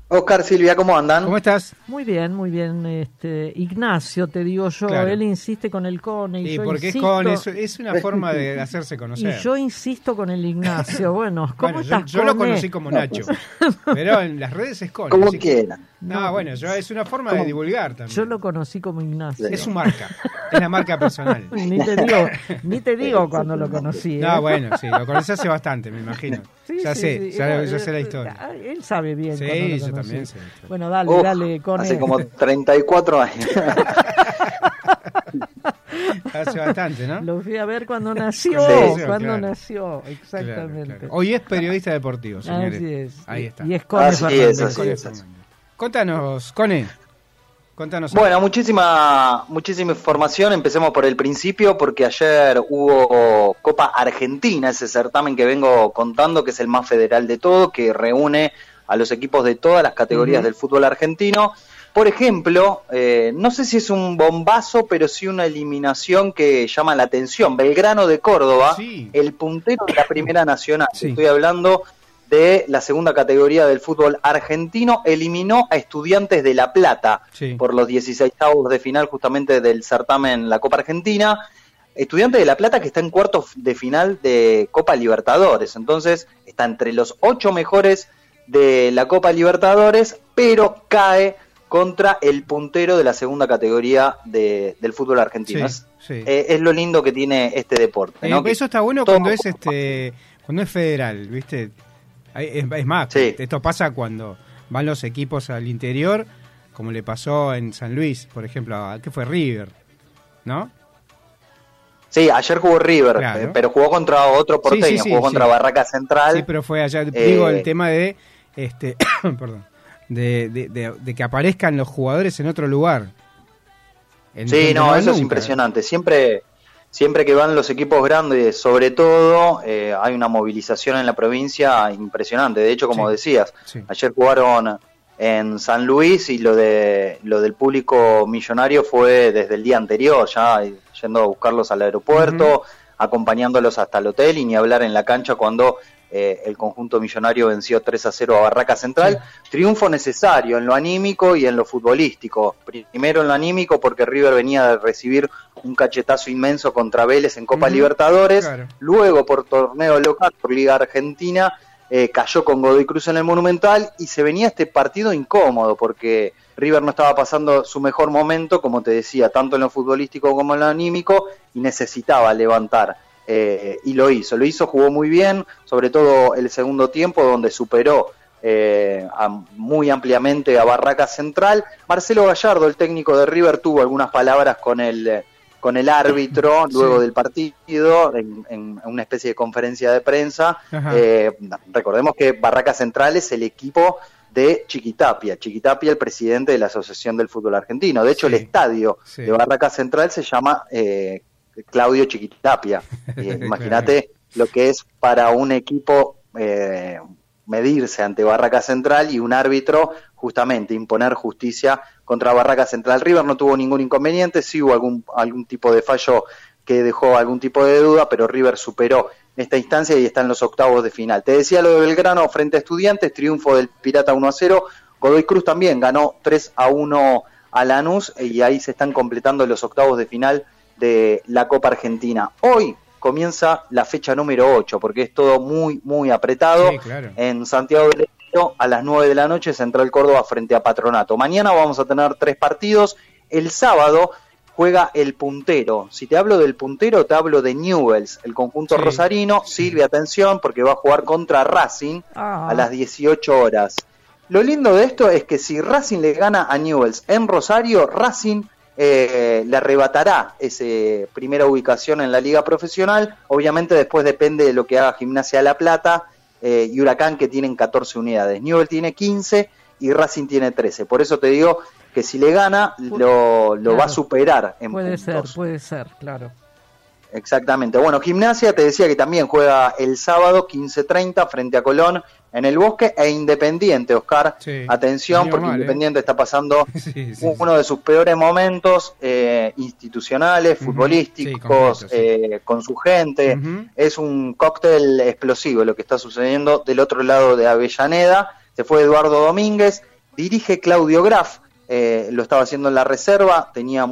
Oscar, Silvia, ¿cómo andan? ¿Cómo estás? Muy bien, muy bien. Ignacio, te digo yo, Claro. él insiste con el Cone y Sí, yo porque es insisto. con eso, es una forma de hacerse Y conocer. yo insisto con el Ignacio. Bueno, ¿cómo Bueno, estás, yo lo Cone? conocí como Nacho, pero en las redes es con. Como así que- quieran. No, bueno, es una forma de divulgar también. Yo lo conocí como Ignacio. Es su marca, es la marca personal. Ni te digo cuando lo conocí. No, bueno, sí, lo conocí hace bastante, me imagino. Sí, Ya sí, sé, sí. ya sé la historia. Él sabe bien Sí, cuando lo yo conocí. también sé. Bueno, dale, Uf, dale, Cone. hace como 34 años. Hace bastante, ¿no? Lo fui a ver cuando nació. Sí, Cuando claro. nació, Claro, exactamente. claro. Hoy es periodista deportivo, señores. Así es. Ahí está. Y es Cone Así Fernández. es, así Cone es. Fernández. Contanos, Cone. Contanos. Bueno, muchísima información. Empecemos por el principio porque ayer hubo Copa Argentina, ese certamen que vengo contando, que es el más federal de todo, que reúne a los equipos de todas las categorías del fútbol argentino. Por ejemplo, no sé si es un bombazo, pero sí una eliminación que llama la atención. Belgrano de Córdoba, Sí. el puntero de la Primera Nacional. Sí. Estoy hablando de la segunda categoría del fútbol argentino, eliminó a Estudiantes de La Plata Sí. por los 16avos de final justamente del certamen La Copa Argentina. Estudiantes de La Plata que está en cuartos de final de Copa Libertadores, entonces está entre los 8 mejores de la Copa Libertadores, pero cae contra el puntero de la segunda categoría del fútbol argentino. Sí, sí. Es lo lindo que tiene este deporte, ¿no? Que Eso está bueno todo- cuando es federal, ¿viste? Es más, Sí. esto pasa cuando van los equipos al interior, como le pasó en San Luis, por ejemplo, que fue River, ¿no? Sí, ayer jugó River, Claro. pero jugó contra otro porteño, Sí, sí, sí, jugó contra sí. Barraca Central. Sí, pero fue allá, digo, Eh, el tema de, perdón, de que aparezcan los jugadores en otro lugar. Sí, donde no, van eso es nunca. impresionante. Siempre que van los equipos grandes, sobre todo, hay una movilización en la provincia impresionante. De hecho, como Sí, decías, sí. ayer jugaron en San Luis y lo del público millonario fue desde el día anterior, ya yendo a buscarlos al aeropuerto, acompañándolos hasta el hotel y ni hablar en la cancha cuando el conjunto millonario venció 3-0 a Barraca Central. Sí. Triunfo necesario en lo anímico y en lo futbolístico. Primero en lo anímico porque River venía de recibir un cachetazo inmenso contra Vélez en Copa Libertadores. Claro. Luego por torneo local, por Liga Argentina, cayó con Godoy Cruz en el Monumental y se venía este partido incómodo porque River no estaba pasando su mejor momento, como te decía, tanto en lo futbolístico como en lo anímico, y necesitaba levantar. Y lo hizo, jugó muy bien, sobre todo el segundo tiempo donde superó muy ampliamente a Barraca Central. Marcelo Gallardo, el técnico de River, tuvo algunas palabras con el árbitro luego del partido en una especie de conferencia de prensa. Recordemos que Barraca Central es el equipo de Chiquitapia, el presidente de la Asociación del Fútbol Argentino. De hecho, el estadio de Barraca Central se llama Claudio Chiquitapia. Imagínate lo que es para un equipo medirse ante Barraca Central y un árbitro justamente imponer justicia contra Barraca Central. River no tuvo ningún inconveniente, sí hubo algún tipo de fallo que dejó algún tipo de duda, pero River superó esta instancia y está en los octavos de final. Te decía lo de Belgrano frente a Estudiantes, triunfo del Pirata 1-0, Godoy Cruz también ganó 3-1 a Lanús y ahí se están completando los octavos de final de la Copa Argentina. Hoy comienza la fecha número 8, porque es todo muy, muy apretado. Sí, claro. En Santiago del Estero, a las 9 de la noche, Central Córdoba frente a Patronato. Mañana vamos a tener 3 partidos. El sábado juega el puntero. Si te hablo del puntero, te hablo de Newell's, el conjunto rosarino. Silvia, atención, porque va a jugar contra Racing a las 18 horas. Lo lindo de esto es que si Racing le gana a Newell's en Rosario, Racing le arrebatará esa primera ubicación en la liga profesional. Obviamente después depende de lo que haga Gimnasia de La Plata y Huracán, que tienen 14 unidades. Newell's tiene 15 y Racing tiene 13. Por eso te digo que si le gana lo va a superar en puntos. Puede ser, claro. Exactamente. Bueno, Gimnasia te decía que también juega el sábado 15:30 frente a Colón en el Bosque, e Independiente, Oscar, atención, porque Independiente está pasando uno de sus peores momentos institucionales, futbolísticos, con su gente. Es un cóctel explosivo lo que está sucediendo del otro lado de Avellaneda. Se fue Eduardo Domínguez Dirige Claudio Graf, lo estaba haciendo en la reserva, tenía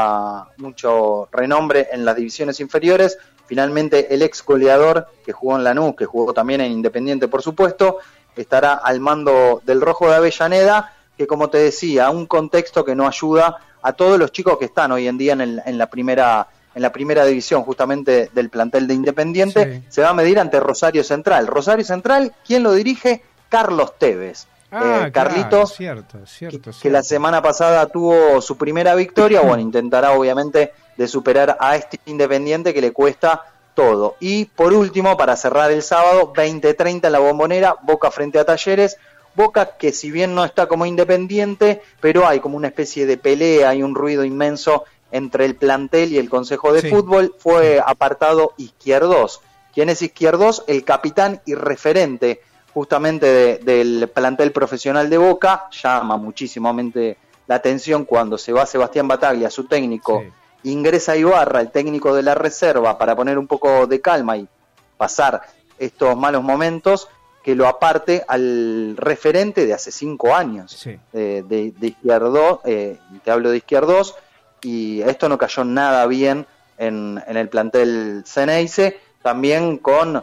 mucho renombre en las divisiones inferiores. Finalmente el ex goleador que jugó en Lanús, que jugó también en Independiente por supuesto, estará al mando del Rojo de Avellaneda, que como te decía, un contexto que no ayuda a todos los chicos que están hoy en día en la primera división justamente del plantel de Independiente. Sí. Se va a medir ante Rosario Central. Rosario Central, ¿quién lo dirige? Carlos Tevez. Carlitos, claro, cierto. Que la semana pasada tuvo su primera victoria, bueno, intentará obviamente de superar a este Independiente que le cuesta todo. Y por último, para cerrar el sábado, 20:30 en la Bombonera, Boca frente a Talleres. Boca que si bien no está como Independiente, pero hay como una especie de pelea, hay un ruido inmenso entre el plantel y el Consejo de Fútbol. Fue apartado Izquierdos. ¿Quién es Izquierdos? El capitán y referente justamente del plantel profesional de Boca. Llama muchísimamente la atención cuando se va Sebastián Bataglia, su técnico, ingresa Ibarra, el técnico de la reserva, para poner un poco de calma y pasar estos malos momentos, que lo aparte al referente de hace 5 años de Izquierdos, te hablo de Izquierdos, y esto no cayó nada bien en el plantel Ceneice, también con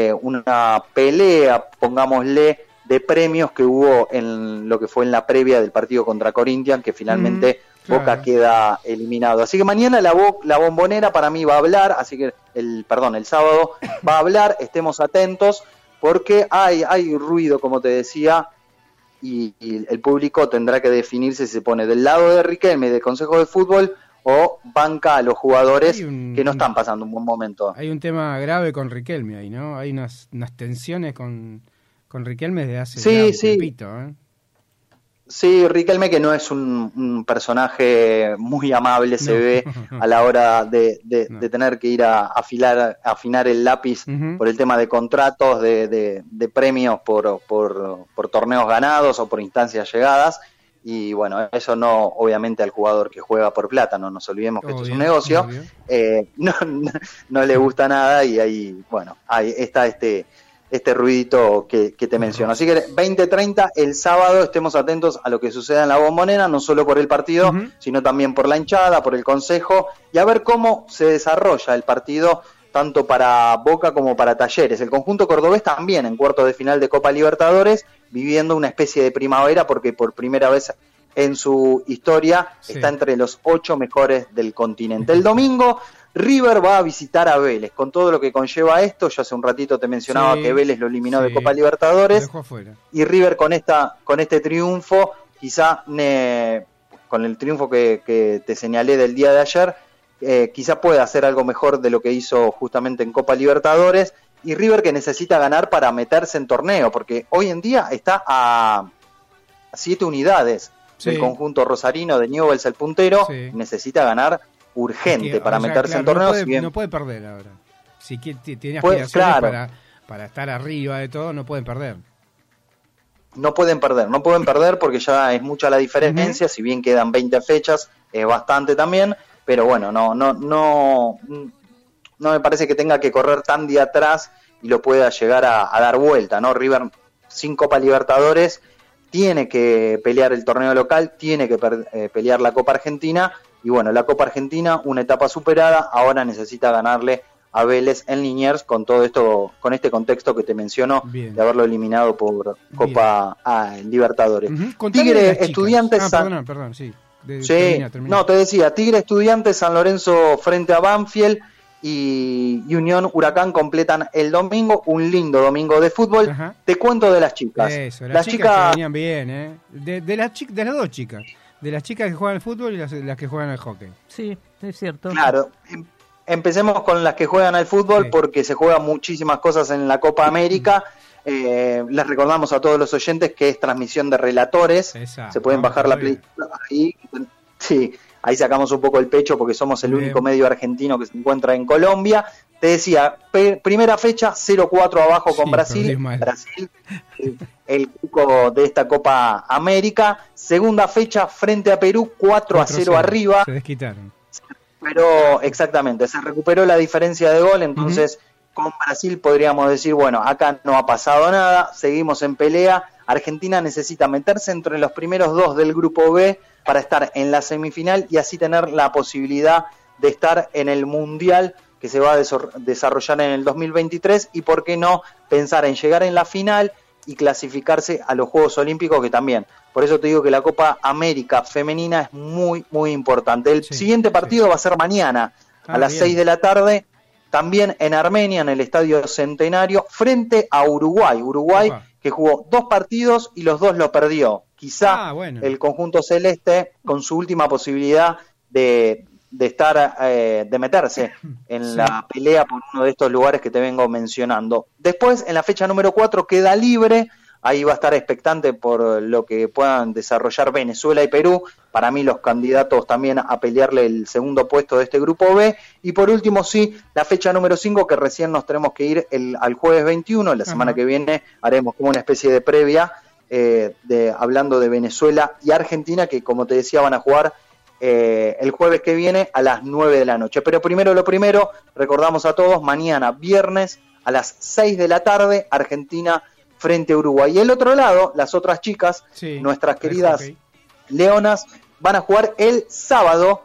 una pelea, pongámosle, de premios que hubo en lo que fue en la previa del partido contra Corinthians, que finalmente Boca queda eliminado. Así que mañana la Bombonera para mí va a hablar, así que el sábado va a hablar, estemos atentos, porque hay ruido, como te decía, y el público tendrá que definirse si se pone del lado de Riquelme y del Consejo de Fútbol o banca a los jugadores que no están pasando un buen momento. Hay un tema grave con Riquelme ahí, ¿no? Hay unas tensiones con Riquelme desde hace un tiempito, ¿eh? Sí, Riquelme, que no es un personaje muy amable, se ve a la hora de tener que ir a afinar el lápiz por el tema de contratos, de premios por torneos ganados o por instancias llegadas. Y bueno, eso no, obviamente, al jugador que juega por plata, no nos olvidemos que esto es un negocio, no le gusta nada, y ahí, bueno, ahí está este ruidito que te menciono. Así que 20:30 el sábado, estemos atentos a lo que suceda en la Bombonera, no solo por el partido, sino también por la hinchada, por el consejo, y a ver cómo se desarrolla el partido, tanto para Boca como para Talleres. El conjunto cordobés también en cuartos de final de Copa Libertadores, viviendo una especie de primavera, porque por primera vez en su historia está entre los 8 mejores del continente. El domingo River va a visitar a Vélez, con todo lo que conlleva esto. Yo hace un ratito te mencionaba que Vélez lo eliminó de Copa Libertadores, y River con este triunfo, quizá con el triunfo que te señalé del día de ayer, quizá pueda hacer algo mejor de lo que hizo justamente en Copa Libertadores, y River que necesita ganar para meterse en torneo, porque hoy en día está a 7 unidades del conjunto rosarino, de Newell's el puntero, necesita ganar urgente para meterse en torneo. No puede perder ahora. Si tiene aspiraciones para estar arriba de todo, no pueden perder. No pueden perder porque ya es mucha la diferencia, si bien quedan 20 fechas, es bastante también, pero bueno, no me parece que tenga que correr tan de atrás y lo pueda llegar a dar vuelta, ¿no? River sin Copa Libertadores tiene que pelear el torneo local, tiene que pelear la Copa Argentina, y bueno, la Copa Argentina, una etapa superada, ahora necesita ganarle a Vélez en Liniers, con todo esto, con este contexto que te menciono, de haberlo eliminado por Copa Libertadores. Tigre Estudiantes perdón, termina. No, te decía, Tigre Estudiantes, San Lorenzo frente a Banfield y Unión Huracán completan el domingo, un lindo domingo de fútbol. Te cuento de las chicas. Eso, las chicas que venían bien, de las dos chicas. De las chicas que juegan al fútbol y las que juegan al hockey. Sí, es cierto. Claro, empecemos con las que juegan al fútbol, porque se juegan muchísimas cosas en la Copa América. Les recordamos a todos los oyentes que es transmisión de relatores. Se pueden bajar la play ahí. Sí, ahí sacamos un poco el pecho porque somos el único medio argentino que se encuentra en Colombia. Te decía, primera fecha, 0-4 abajo con Brasil. Brasil, el cuco de esta Copa América. Segunda fecha, frente a Perú, 4-0 arriba. Se desquitaron. Pero exactamente, se recuperó la diferencia de gol, entonces con Brasil podríamos decir, bueno, acá no ha pasado nada, seguimos en pelea. Argentina necesita meterse entre los primeros 2 del grupo B para estar en la semifinal y así tener la posibilidad de estar en el Mundial que se va a desarrollar en el 2023 y por qué no pensar en llegar en la final y clasificarse a los Juegos Olímpicos, que también, por eso te digo que la Copa América femenina es muy, muy importante. El siguiente partido va a ser mañana a las 6 de la tarde, también en Armenia, en el Estadio Centenario, frente a Uruguay. Uruguay que jugó 2 partidos y los 2 lo perdió. Quizá el conjunto celeste, con su última posibilidad de estar, de meterse en la pelea por uno de estos lugares que te vengo mencionando. Después, en la fecha número 4, queda libre. Ahí va a estar expectante por lo que puedan desarrollar Venezuela y Perú. Para mí los candidatos también a pelearle el segundo puesto de este grupo B. Y por último, sí, la fecha número 5, que recién nos tenemos que ir al jueves 21. La semana que viene haremos como una especie de previa, hablando de Venezuela y Argentina, que como te decía van a jugar el jueves que viene a las 9 de la noche. Pero primero lo primero, recordamos a todos, mañana viernes a las 6 de la tarde, Argentina frente a Uruguay. Y el otro lado, las otras chicas, nuestras queridas leonas, van a jugar el sábado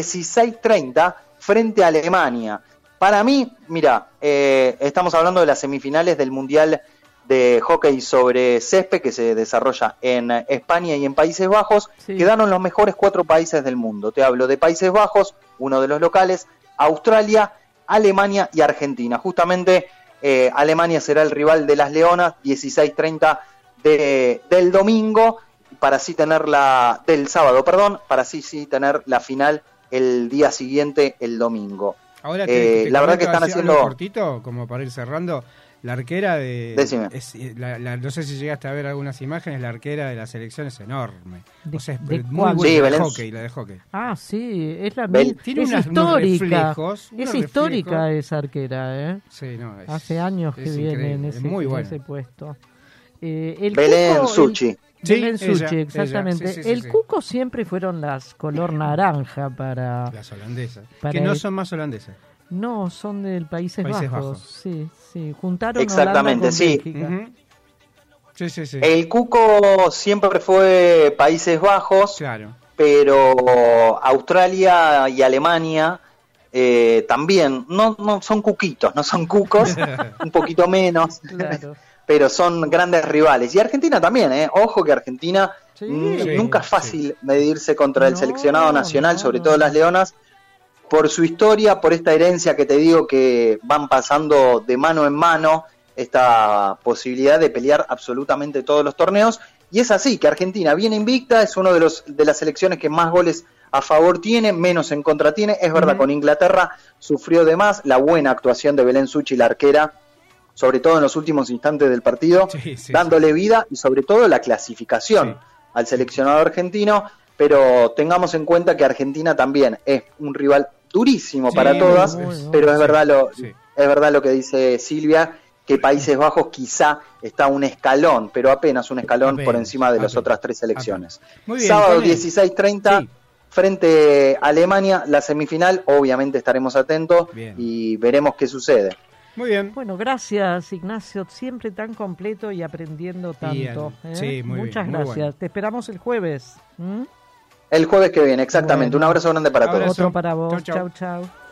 16:30 frente a Alemania. Para mí, mira, estamos hablando de las semifinales del Mundial de hockey sobre césped que se desarrolla en España y en Países Bajos. Quedaron los mejores 4 países del mundo. Te hablo de Países Bajos, uno de los locales, Australia, Alemania y Argentina. Justamente Alemania será el rival de las Leonas, 16:30 del domingo, para así tener del sábado, perdón, para así tener la final el día siguiente, el domingo. Ahora la verdad que están haciendo cortito, como para ir cerrando. La arquera Decime. no sé si llegaste a ver algunas imágenes, la arquera de la selección es enorme. O sea, es muy buena, la de hockey. Ah, sí, es la tiene es histórica. Es histórica esa arquera, ¿eh? Sí, no, hace años que viene en ese puesto. Belén Suchi. Belén Suchi, exactamente. El Cuco siempre fueron las color naranja para... Las holandesas, que no son más holandesas. No, son del Países Bajos. Sí. Juntaron exactamente, sí. Sí. El Cuco siempre fue Países Bajos, claro, pero Australia y Alemania también no son cuquitos, no son cucos, un poquito menos, claro. Pero son grandes rivales. Y Argentina también, ojo que Argentina nunca es fácil medirse contra el seleccionado nacional, sobre todo las Leonas, por su historia, por esta herencia que te digo que van pasando de mano en mano, esta posibilidad de pelear absolutamente todos los torneos. Y es así, que Argentina viene invicta, es uno de las selecciones que más goles a favor tiene, menos en contra tiene. Es verdad, con Inglaterra sufrió de más. La buena actuación de Belén Suchi, la arquera, sobre todo en los últimos instantes del partido, dándole vida, y sobre todo la clasificación al seleccionado argentino. Pero tengamos en cuenta que Argentina también es un rival durísimo para todas, pero es verdad lo que dice Silvia, que Países Bajos quizá está un escalón, pero apenas un escalón por encima de las otras 3 selecciones. Muy bien, sábado 16:30 frente a Alemania, la semifinal. Obviamente estaremos atentos y veremos qué sucede. Muy bien. Bueno, gracias Ignacio, siempre tan completo y aprendiendo tanto. Sí, muchas bien, gracias. bueno. Te esperamos el jueves. El jueves que viene, exactamente. Un abrazo grande para todos. Otro para vos. Chau. Chau.